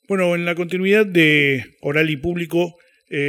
Bueno, en la continuidad de Oral y Público,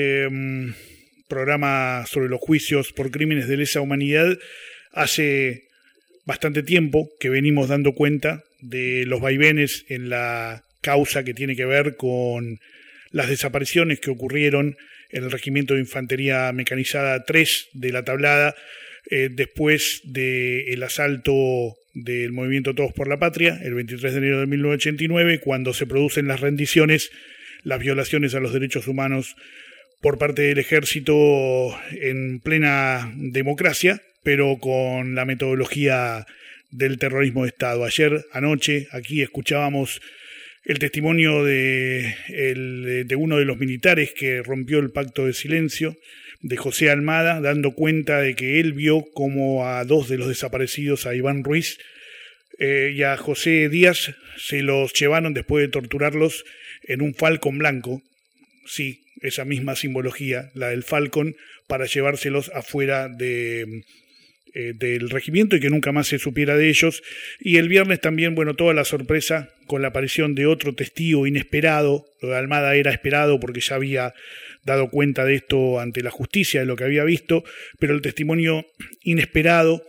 programa sobre los juicios por crímenes de lesa humanidad, hace bastante tiempo que venimos dando cuenta de los vaivenes en la causa que tiene que ver con las desapariciones que ocurrieron en el Regimiento de Infantería Mecanizada 3 de La Tablada, después del asalto del movimiento Todos por la Patria, el 23 de enero de 1989, cuando se producen las rendiciones, las violaciones a los derechos humanos por parte del ejército en plena democracia, pero con la metodología del terrorismo de Estado. Anoche, aquí escuchábamos el testimonio de uno de los militares que rompió el pacto de silencio, de José Almada, dando cuenta de que él vio como a dos de los desaparecidos, a Iván Ruiz y a José Díaz, se los llevaron después de torturarlos en un Falcon blanco. Sí, esa misma simbología, la del Falcon, para llevárselos afuera del regimiento y que nunca más se supiera de ellos. Y el viernes también, bueno, toda la sorpresa con la aparición de otro testigo inesperado. Lo de Almada era esperado porque ya había dado cuenta de esto ante la justicia, de lo que había visto, pero el testimonio inesperado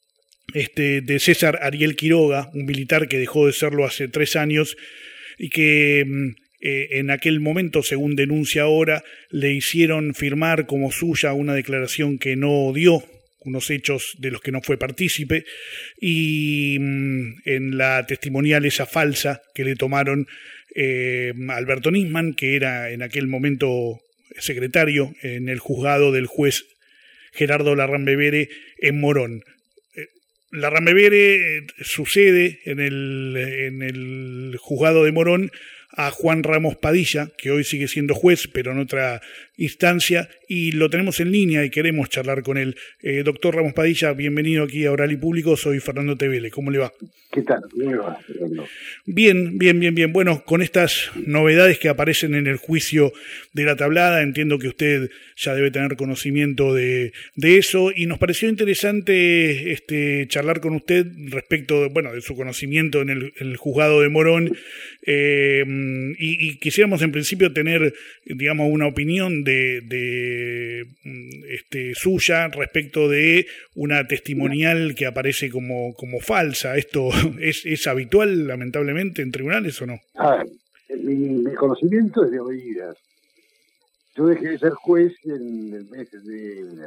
de César Ariel Quiroga, un militar que dejó de serlo hace 3 años y que en aquel momento, según denuncia ahora, le hicieron firmar como suya una declaración que no dio, unos hechos de los que no fue partícipe, y en la testimonial esa falsa que le tomaron Alberto Nisman, que era en aquel momento secretario en el juzgado del juez Gerardo Larrambevere en Morón. Larrambevere sucede en el juzgado de Morón a Juan Ramos Padilla, que hoy sigue siendo juez, pero en otra instancia, y lo tenemos en línea y queremos charlar con él. Doctor Ramos Padilla, bienvenido aquí a Oral y Público, soy Fernando Tevele, ¿cómo le va? ¿Qué tal? ¿Cómo le va, Fernando? Bien. Bueno, con estas novedades que aparecen en el juicio de La Tablada, entiendo que usted ya debe tener conocimiento de eso, y nos pareció interesante charlar con usted respecto de su conocimiento en el juzgado de Morón, y quisiéramos en principio tener, digamos, una opinión suya respecto de una testimonial que aparece como falsa. ¿Esto es habitual, lamentablemente, en tribunales o no? Mi conocimiento es de oídas. Yo dejé de ser juez en el mes de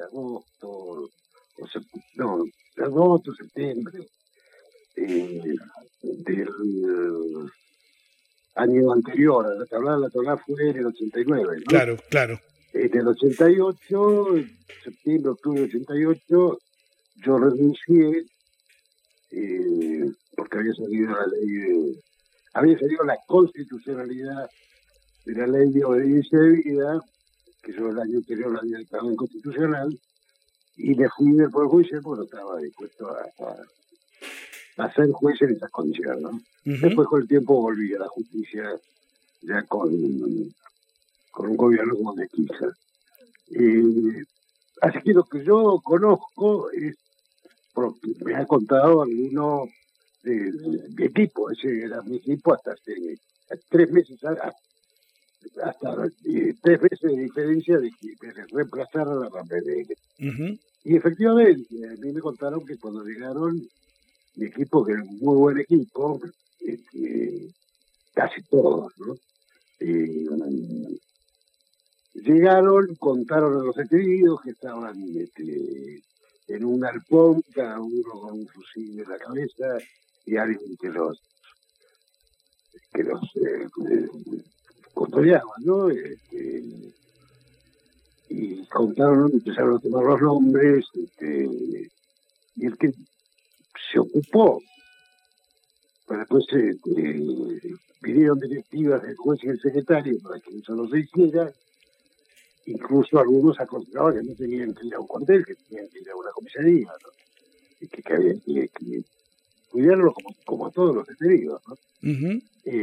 agosto, septiembre del año anterior. La tablada fue en el 89, ¿no? Claro. En el 88, septiembre, octubre del 88, yo renuncié porque había salido la constitucionalidad de la ley de obediencia debida, que yo el año anterior la había declarado inconstitucional, y me fui del Poder Judicial porque no estaba dispuesto a ser juez en esas condiciones, ¿no? Uh-huh. Después, con el tiempo, volví a la justicia ya con un gobierno como de Kirchner. Así que lo que yo conozco es, porque me ha contado alguno de mi equipo, ese era mi equipo hasta hace 3 meses, hasta 3 meses de diferencia de reemplazar a la Larrambevere. Uh-huh. Y efectivamente, a mí me contaron que cuando llegaron, mi equipo, que era un muy buen equipo, casi todos, ¿no? Llegaron, contaron a los detenidos que estaban en un arpón, cada uno con un fusil en la cabeza, y alguien que los custodiaba, ¿no? Y contaron, empezaron a tomar los nombres, y el que se ocupó, pero después vinieron directivas del juez y el secretario para que eso no se hiciera. Incluso algunos aconsejaban que no tenían que ir a un cuartel, que tenían que ir a una comisaría, ¿no? Y que había que cuidarlos como a todos los detenidos, ¿no? Uh-huh.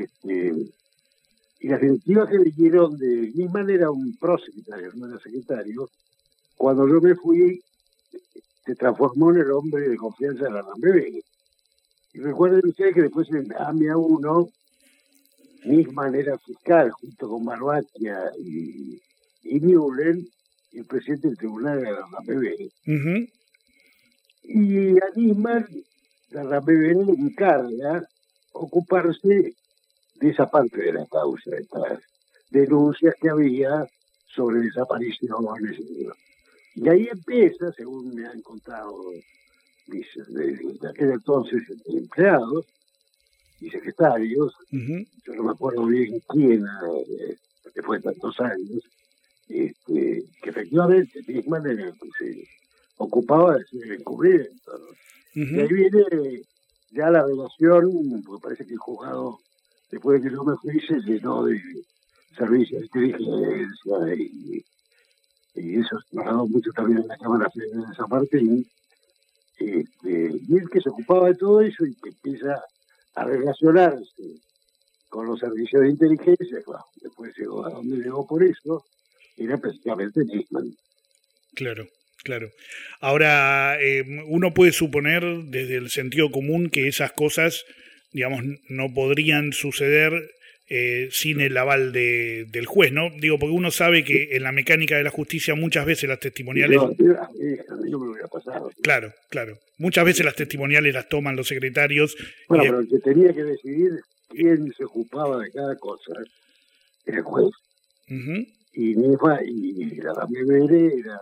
Y las directivas que vinieron de Nisman era un prosecretario, no era secretario. Cuando yo me fui, se transformó en el hombre de confianza de Larrambevere. Y recuerden ustedes que después en AMIA 1 Nisman era fiscal junto con Barbatia y Müller, y el presidente del tribunal era Ramevere. Uh-huh. Y a Nisman, la Ramevere le encarga ocuparse de esa parte de la causa, de estas denuncias que había sobre desapariciones. Y ahí empieza, según me han contado de aquel entonces empleados y secretarios, uh-huh. yo no me acuerdo bien quién, porque fue tantos años, que efectivamente Nisman era el que se ocupaba de hacer el encubrimiento, ¿no? Uh-huh. Y ahí viene ya la relación, porque parece que el juzgado, después de que yo me fui, se llenó de servicios de inteligencia y eso se ha dado mucho también en la Cámara Federal de San Martín. Y el que se ocupaba de todo eso y que empieza a relacionarse con los servicios de inteligencia, claro, después llegó a donde llegó por eso, era precisamente Nisman. Claro, claro. Ahora, uno puede suponer desde el sentido común que esas cosas, digamos, no podrían suceder sin el aval del juez, ¿no? Digo, porque uno sabe que en la mecánica de la justicia muchas veces las testimoniales... a mí no me hubiera pasado. Claro, claro. Muchas veces las testimoniales las toman los secretarios. Bueno, pero el que tenía que decidir quién se ocupaba de cada cosa era el juez. Uh-huh. Y la Ramevere era...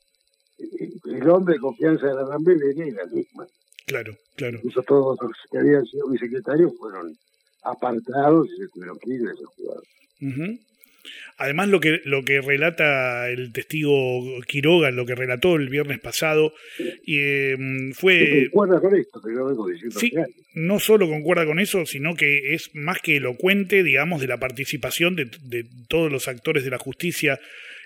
el hombre de confianza de la Ramevere era Nisman. Claro, claro. Incluso todos los que habían sido mis secretarios fueron apartados y se tuvieron que ir de ese juzgado. Uh-huh. Además, lo que relata el testigo Quiroga, lo que relató el viernes pasado, fue... Concuerda con esto, que yo vengo diciendo. Sí, no solo concuerda con eso, sino que es más que elocuente, digamos, de la participación de todos los actores de la justicia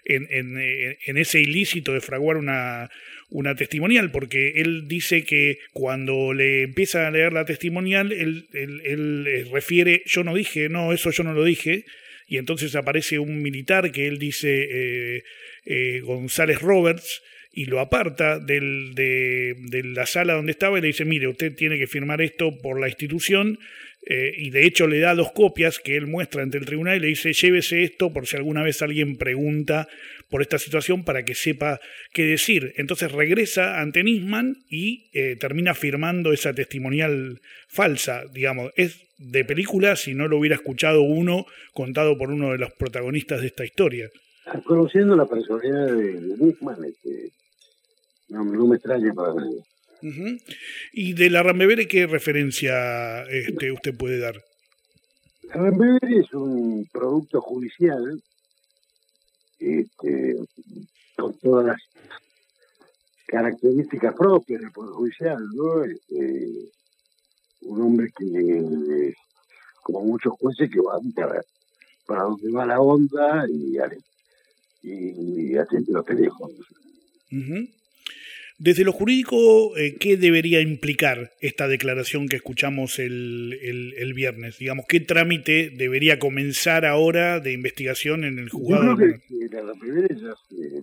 en ese ilícito de fraguar una testimonial, porque él dice que cuando le empieza a leer la testimonial, él refiere, yo no dije, no, eso yo no lo dije, y entonces aparece un militar que él dice González Roberts, y lo aparta de la sala donde estaba y le dice, mire, usted tiene que firmar esto por la institución, y de hecho le da 2 copias que él muestra ante el tribunal y le dice, llévese esto por si alguna vez alguien pregunta por esta situación para que sepa qué decir. Entonces regresa ante Nisman y termina firmando esa testimonial falsa, digamos. Es de película si no lo hubiera escuchado uno contado por uno de los protagonistas de esta historia. Conociendo la personalidad de Nisman, no me extraña para nada. Uh-huh. ¿Y de la Ramevere qué referencia usted puede dar? La Ramevere es un producto judicial con todas las características propias del Poder Judicial, ¿no? Un hombre que, como muchos jueces, que van para donde va la onda y atiende los teléfonos. Uh-huh. Desde lo jurídico, ¿qué debería implicar esta declaración que escuchamos el viernes? Digamos, ¿qué trámite debería comenzar ahora de investigación en el juzgado? Yo creo que la Ramevere ya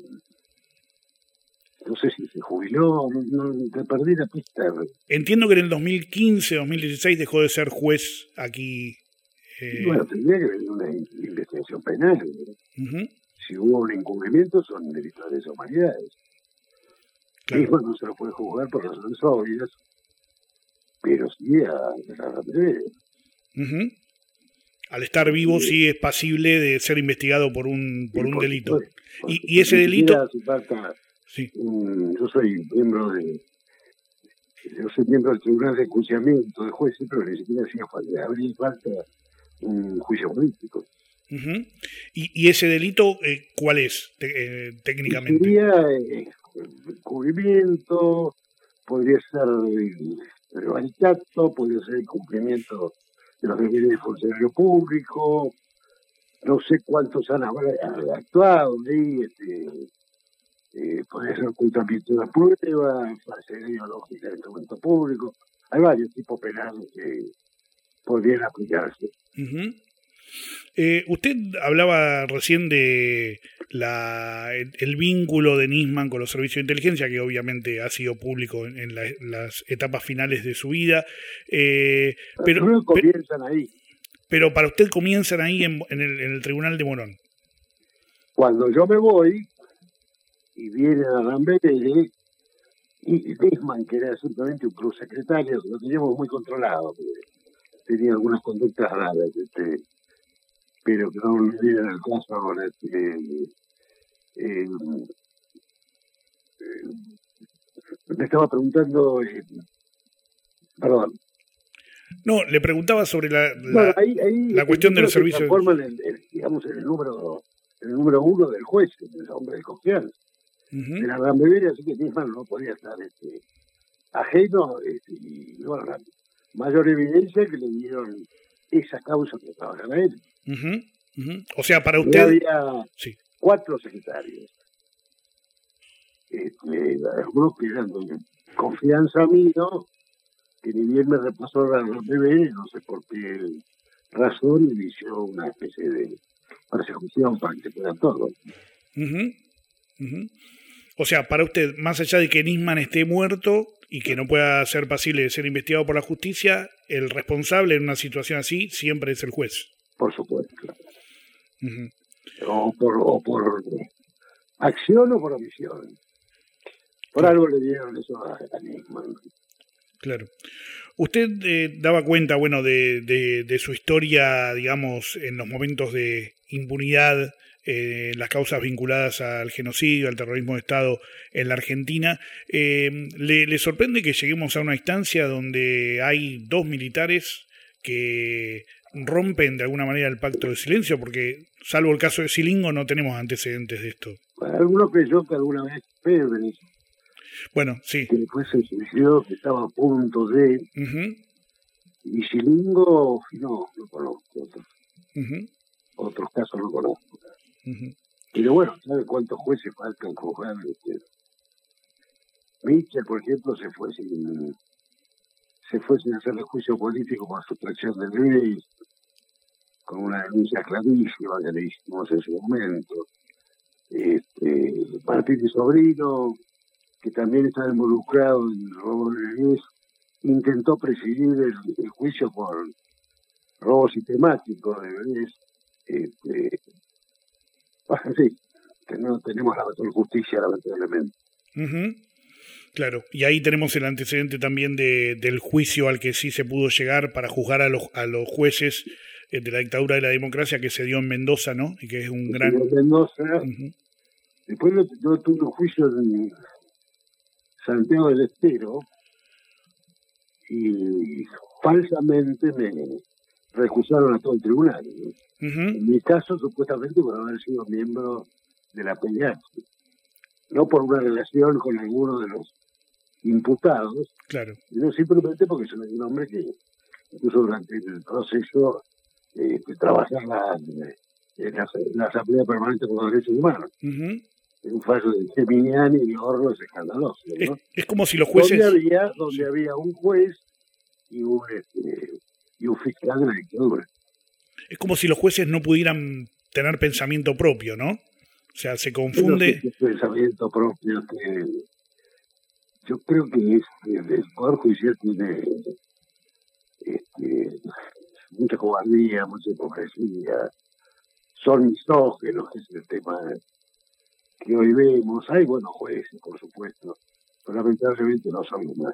no sé si se jubiló, no te perdí la pista. Entiendo que en el 2015, 2016 dejó de ser juez aquí. Bueno, tendría que venir una investigación penal. Uh-huh. Si hubo un incumplimiento, son delitos de lesa humanidad. Claro. Hijo no se lo puede juzgar por razones obvias, pero sí a la Ramevere. Uh-huh. Al estar vivo sí es pasible de ser investigado por un delito. Y ese delito... Sí. Yo soy miembro del Tribunal de Enjuiciamiento de Jueces, pero ni siquiera habría falta un juicio político. Uh-huh. ¿Y ese delito cuál es técnicamente? Sería encubrimiento, podría ser prevaricato, podría ser incumplimiento de los deberes del funcionario público, no sé cuántos han actuado ahí, podría ser ocultamiento de la prueba, falsedad ideológica del instrumento público. Hay varios tipos penales que podrían aplicarse. Uh-huh. Usted hablaba recién de el vínculo de Nisman con los servicios de inteligencia, que obviamente ha sido público en las etapas finales de su vida. Pero comienzan ahí. Pero para usted comienzan ahí en el tribunal de Morón. Cuando yo me voy y viene a Ramberg y Nisman, que era simplemente un prosecretario, que lo teníamos muy controlado, porque tenía algunas conductas raras, pero que no le dieran el caso ahora. Me estaba preguntando, perdón. No, le preguntaba sobre Bueno, ahí la cuestión del servicio. Se transforma digamos, en el número uno del juez, en el hombre de confianza. De la Ramberg, así que Nisman no podía estar ajeno, y bueno, la mayor evidencia que le dieron esa causa que trabajan a él. O sea, para usted... Había sí. 4 secretarios. Algunos que eran de confianza mío, que ni bien me repasó la Ramberg, no sé por qué razón, inició una especie de persecución para que se pueda todo. O sea, para usted, más allá de que Nisman esté muerto y que no pueda ser pasible de ser investigado por la justicia, el responsable en una situación así siempre es el juez. Por supuesto, claro. O por acción o por omisión. Por algo le dieron eso a Nisman. Claro. Usted daba cuenta, bueno, de su historia, digamos, en los momentos de impunidad, las causas vinculadas al genocidio, al terrorismo de Estado en la Argentina. ¿Le sorprende que lleguemos a una instancia donde hay 2 militares que rompen de alguna manera el pacto de silencio? Porque, salvo el caso de Silingo, no tenemos antecedentes de esto. Alguno creyó que alguna vez Pedro, bueno, sí, que después se suicidó, que estaba a punto de... Y Silingo, no conozco otros casos no conozco. Pero bueno, ¿sabe cuántos jueces faltan juzgar? Mitchell, por ejemplo, se fue sin hacerle juicio político por sustracción del ley, con una denuncia clarísima que le hicimos en su momento. Martín y Sobrino, que también está involucrado en el robo de bebés, intentó presidir el juicio por robo sistemático de bebés. Sí, que no tenemos la mejor justicia, lamentablemente. Claro, y ahí tenemos el antecedente también del juicio al que sí se pudo llegar para juzgar a los jueces de la dictadura de la democracia, que se dio en Mendoza, ¿no? Y que es un gran... En Mendoza. Después yo tuve un juicio en Santiago del Estero y falsamente me recusaron a todo el tribunal. En mi caso, supuestamente por haber sido miembro de la PDH, no por una relación con alguno de los imputados, claro, sino simplemente porque soy un hombre que incluso durante el proceso trabajaba en la Asamblea Permanente por los Derechos Humanos. En un fallo de Geminiani y Horro es escandaloso, ¿no? Es como si los jueces... Donde había un juez y un fiscal de la dictadura. Es como si los jueces no pudieran tener pensamiento propio, ¿no? O sea, se confunde... Pensamiento propio que yo creo que el Poder Judicial tiene mucha cobardía, mucha hipocresía, son misóginos, es el tema que hoy vemos. Hay buenos jueces, por supuesto, pero lamentablemente no son los más.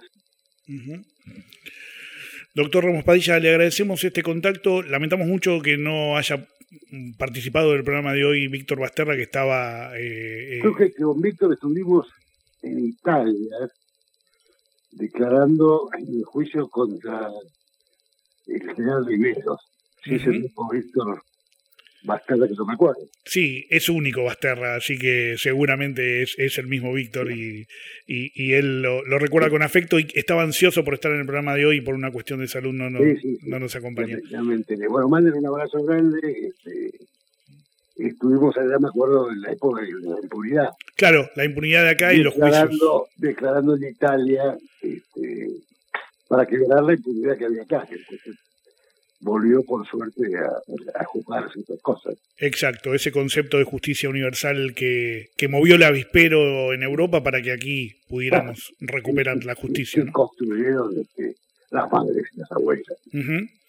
Doctor Ramos Padilla, le agradecemos este contacto. Lamentamos mucho que no haya participado del programa de hoy Víctor Basterra, que estaba... Creo que con Víctor estuvimos en Italia declarando el juicio contra el general Riveros. Sí, es el mismo Víctor Basterra que yo me acuerdo. Sí, es único Basterra, así que seguramente es el mismo Víctor y él lo recuerda con afecto y estaba ansioso por estar en el programa de hoy y por una cuestión de salud no nos acompañó. Bueno, manden un abrazo grande. Estuvimos allá, me acuerdo, en la época de la impunidad. Claro, la impunidad de acá y los juicios. Declarando en Italia para quebrar la impunidad que había acá. Volvió, por suerte, a juzgar ciertas cosas. Exacto, ese concepto de justicia universal que movió el avispero en Europa para que aquí pudiéramos recuperar la justicia, ¿no? Construyeron las madres y las abuelas.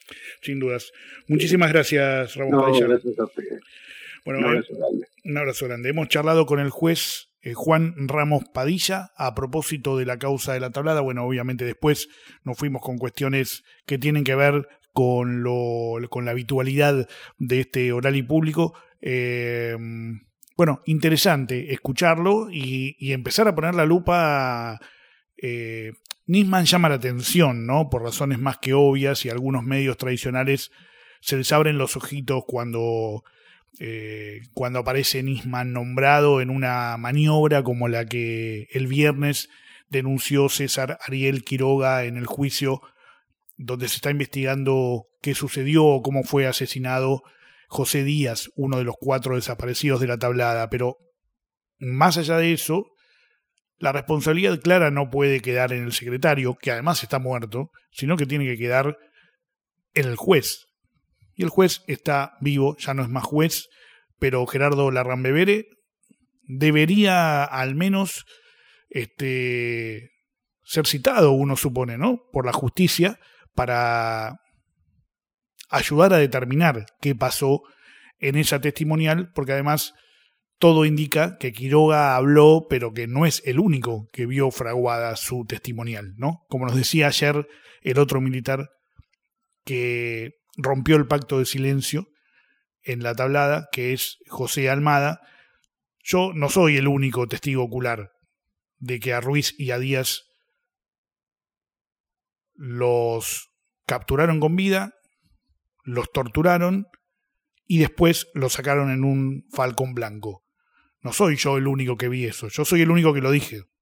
Sin dudas. Muchísimas gracias, Ramón No, Padilla. gracias a ustedes. Bueno, Un abrazo grande. un abrazo grande. Hemos charlado con el juez Juan Ramos Padilla a propósito de la causa de la tablada. Bueno, obviamente después nos fuimos con cuestiones que tienen que ver con la habitualidad de este oral y público. Bueno, interesante escucharlo y empezar a poner la lupa. Nisman llama la atención, ¿no? Por razones más que obvias, y algunos medios tradicionales se les abren los ojitos cuando aparece Nisman nombrado en una maniobra como la que el viernes denunció César Ariel Quiroga en el juicio donde se está investigando qué sucedió o cómo fue asesinado José Díaz, uno de los 4 desaparecidos de la tablada. Pero más allá de eso, la responsabilidad clara no puede quedar en el secretario, que además está muerto, sino que tiene que quedar en el juez. Y el juez está vivo, ya no es más juez, pero Gerardo Larrambevere debería al menos ser citado, uno supone, ¿no?, por la justicia para ayudar a determinar qué pasó en esa testimonial, porque además todo indica que Quiroga habló, pero que no es el único que vio fraguada su testimonial, ¿no? Como nos decía ayer el otro militar que rompió el pacto de silencio en la tablada, que es José Almada. Yo no soy el único testigo ocular de que a Ruiz y a Díaz los capturaron con vida, los torturaron y después los sacaron en un falcón blanco. No soy yo el único que vi eso, yo soy el único que lo dije.